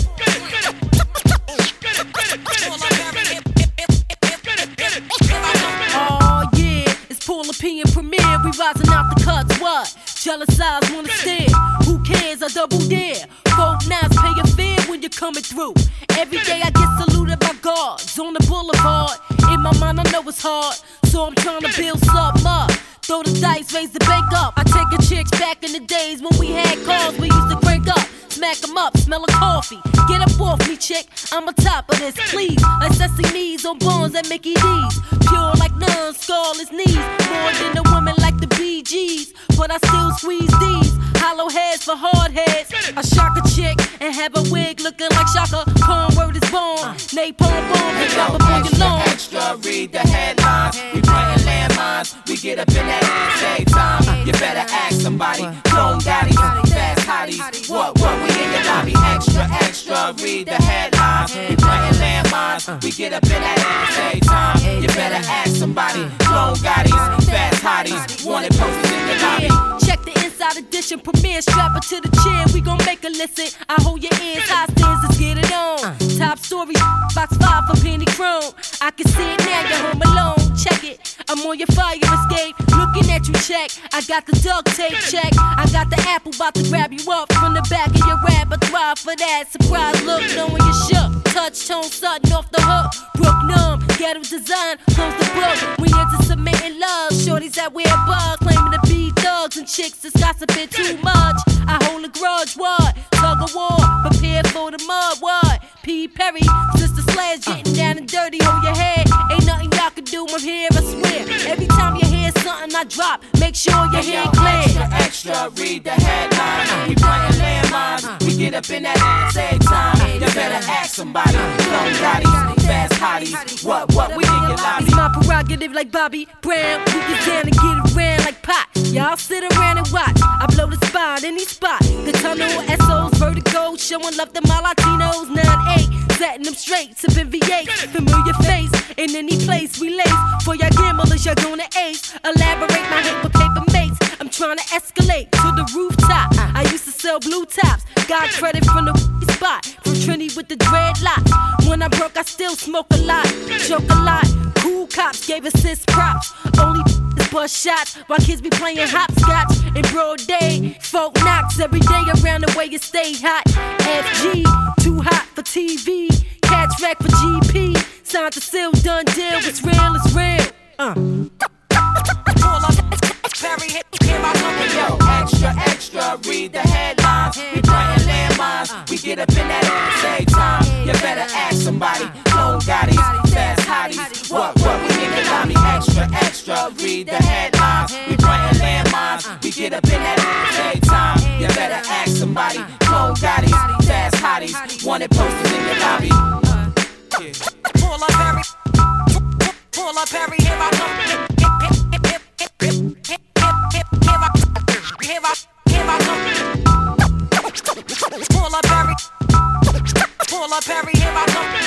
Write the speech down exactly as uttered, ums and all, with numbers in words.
Oh yeah, it's Paula P and Premier. We rising out the cuts. What? Jealous eyes wanna stare. Who cares? I double dare. Folk nines pay your fare when you're coming through. Every day I get saluted by guards on the boulevard. In my mind I know it's hard, so I'm trying to build something up. Throw the dice, raise the bank up. I take a chicks back in the days when we had cars we used to crank up. Smack 'em up, smell of coffee. Get up off me, chick, I'm on top of this, please. Like Sesame's on Bones at Mickey D's. Pure like none, scarless knees. More than a woman like the Bee Gees. But I still squeeze these. Hollow heads for hard heads. I shock a chick and have a wig looking like Shaka. Corn word is born. Napalm bomb and drop up on your lawn. Extra, read the headlines. We playing landmines. We get up in that ass every time. You better ask somebody. Clone daddies, fast hotties. What, what, we in the lobby. Extra, extra, read the headlines. We playing landmines. We get up in that ass every time. You better ask somebody. Clone daddies, fast hotties. Wanted posters in the lobby. Check the inside edition, premiere, strap her to the chair. We gon' make her listen. I hold your ears, high stands, let's get it on. Top story, box five for Penny Chrome. I can see it now, you're home alone. Check it, I'm on your fire escape. Looking at you, check. I got the duct tape, check. I got the apple, about to grab you up from the back of your rap. I thrive for that surprise look, knowing you shook. Touch tone, sudden off the hook. Brook numb, ghetto design, close the book. We into submitting love. Shorties that wear a bug, claiming to be thugs and chicks that's gossiping too much. I hold a grudge, what? Tug of war, prepare for the mud, what? P. Perry, Sister Slash, getting down and dirty, hold your head. Ain't nothing y'all can do, I'm here, I swear. Every time you hear something I drop, make sure your hey, head yo, clear. Extra, extra, read the headlines. We playing landmines. We get up in that ass every time. You better ask somebody. Clone daddies, fast hotties. What, what, we in your lobby. It's my prerogative like Bobby Brown. We get down and get around like pot. Y'all sit around and watch. I blow the spot, any spot. The tunnel, S Os, vertigo, showing love to my Latinos. nine eight, setting them straight, sipping V eight. Familiar face, in any place we lace. For y'all gamblers, y'all gonna ace. Elaborate my hit with paper mates. I'm trying to escalate to the rooftop. I used to sell blue tops. Got credit from the spot. From Trini with the dreadlocks. When I broke, I still smoke a lot. Joke a lot. Cool cops gave assist props. Only bust shots while kids be playing hopscotch in broad day. Folk knocks every day around the way you stay hot. F G, too hot for T V. Catch wreck for G P. Signed to seal, done deal. It's real, it's real. Uh. Pull up, Perry, hit, hit my company, yo. Extra, extra, read the headlines. We playing landmines. We get up in that ass every time. You better ask somebody. Clone daddies, fast hotties. What, what, we in the lobby. Extra, extra, read the headlines. We playing landmines. We get up in that ass every time. You better ask somebody. Clone daddies, fast hotties. Wanted posters in the lobby. Pull up, Perry. Pull up, Perry, hit my company. Pull up, Perry. Pull up, Perry, hit my company.